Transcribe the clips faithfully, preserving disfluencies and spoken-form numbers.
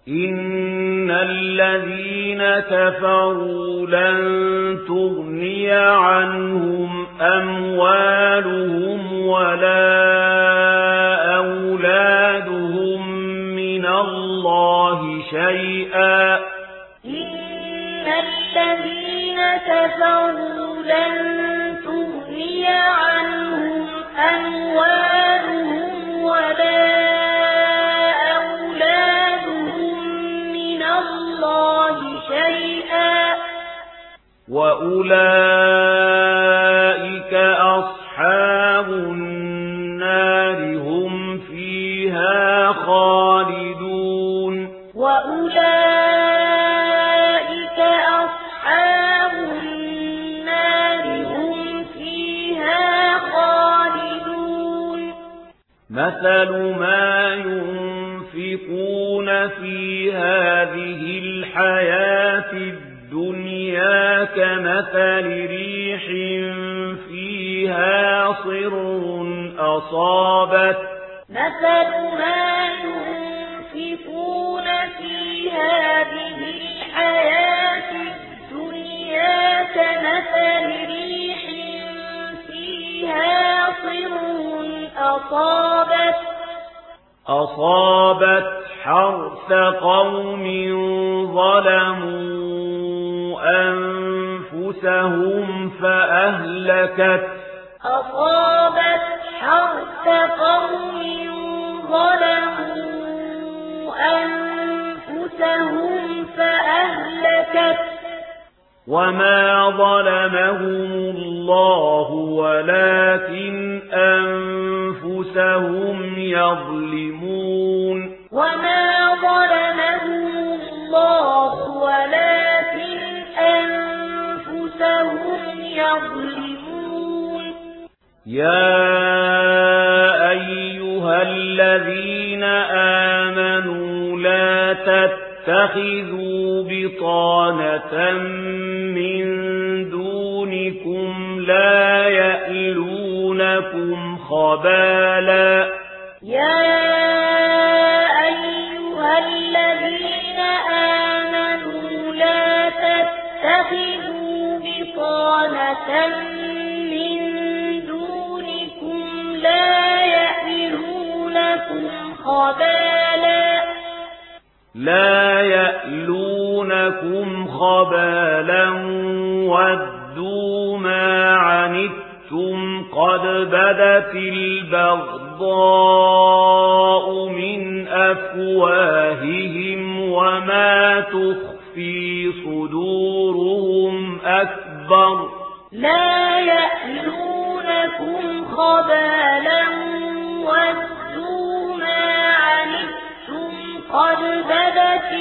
إن الذين كفروا لن تغني عنهم أموالهم ولا أولادهم من الله شيئا إن الذين كفروا لن تغني عنهم أموالهم ولا شيئا وأولئك أصحاب النار هم فيها خالدون وأولئك أصحاب النار هم فيها خالدون مثل ما ينفقون في هذه الحياة الدنيا كمثل ريح فيها صر أصابت مثل ما ينفقون في هذه الحياة الدنيا كمثل ريح فيها صر أصابت أصابت حرث قوم ظلموا أنفسهم فأهلكت أصابت حرث قوم ظلموا أنفسهم فأهلكت وما ظلمهم الله ولكن أنفسهم يظلمون وما ظلمهم الله ولكن أنفسهم يظلمون يا أيها الذين آمنوا لا تتخذوا بطانة من دونكم لا يألونكم خبالا يا أيها الذين آمنوا لا تتخذوا بطانة من دونكم لا يألونكم خبالا لا يألونكم خبالا ودوا ما عنتم قد بدت البغضاء من أفواههم وما تخفي صدورهم أكبر لا يألونكم خبالا ودوا ما عنتم قد بدت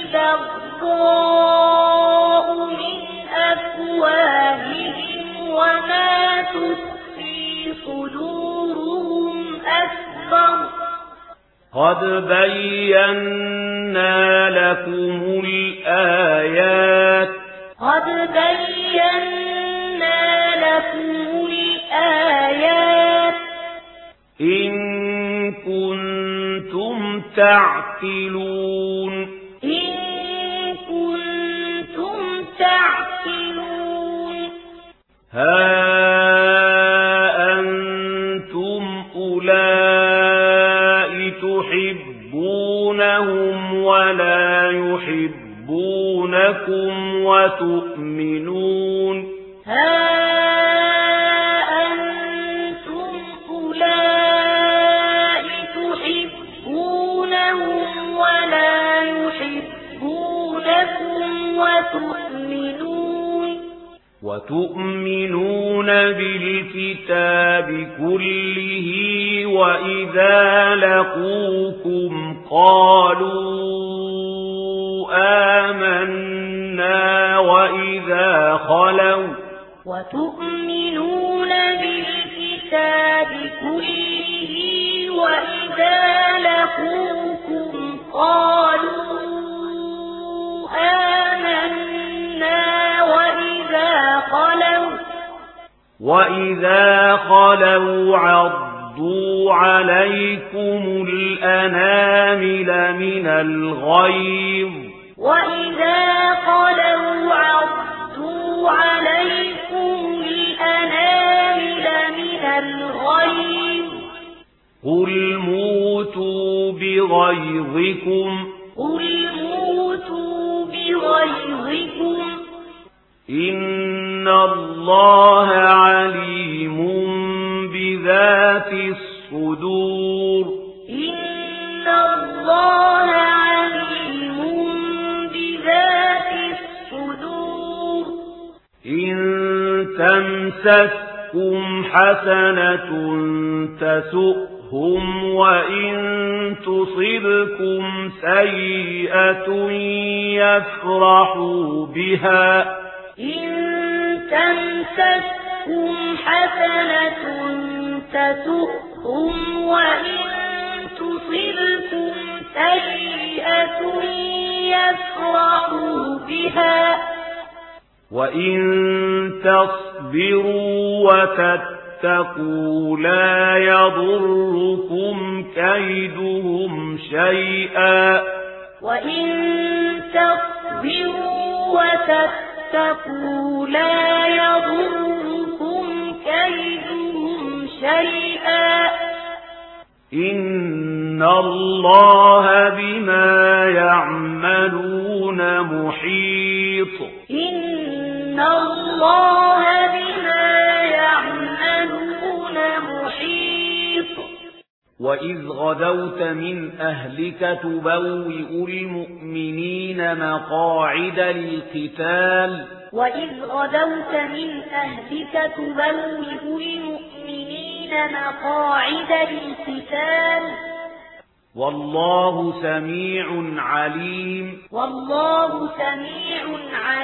البغضاء من أفواههم وما تخفي صدورهم أكبر قد بينا لكم الآيات قد بينا لكم الآيات إن كنتم تعقلون إن كنتم تعقلون ها أنتم أولئك تحبونهم ولا يحبونكم وتؤمنون ها أنتم أولئك تحبونهم ولا يحبونكم وتؤمنون وتؤمنون بالكتاب كله وإذا لقوكم قالوا آمنا وإذا خلوا وتؤمنون بالكتاب كله وإذا لقوكم قالوا آمنا وإذا خلوا وإذا خلوا عضوا عضوا عليكم الأنامل من الغيظ وإذا خلوا عضوا عليكم الأنامل من الغيظ قل موتوا بغيظكم قل موتوا بغيظكم إن الله عليم بذات الصدور إن الله عليم بذات الصدور إن تمسككم حسنة تسؤهم وإن تصبكم سيئة يفرحوا بها إن تمسككم حسنة تسؤهم وإن تصبكم سيئة يفرحوا بها وإن تصبروا وتتقوا لا يضركم كيدهم شيئا وإن تصبروا وتتقوا لا يضركم كيدهم شيئا إن الله بما يعملون محيط إن الله بما يعملون محيط وإذ غدوت من أهلك تبوئ المؤمنين مقاعد للقتال وإذ غدوت من أهلك تبوئ المؤمنين مقاعد للقتال والله سميع عليم والله سميع عليم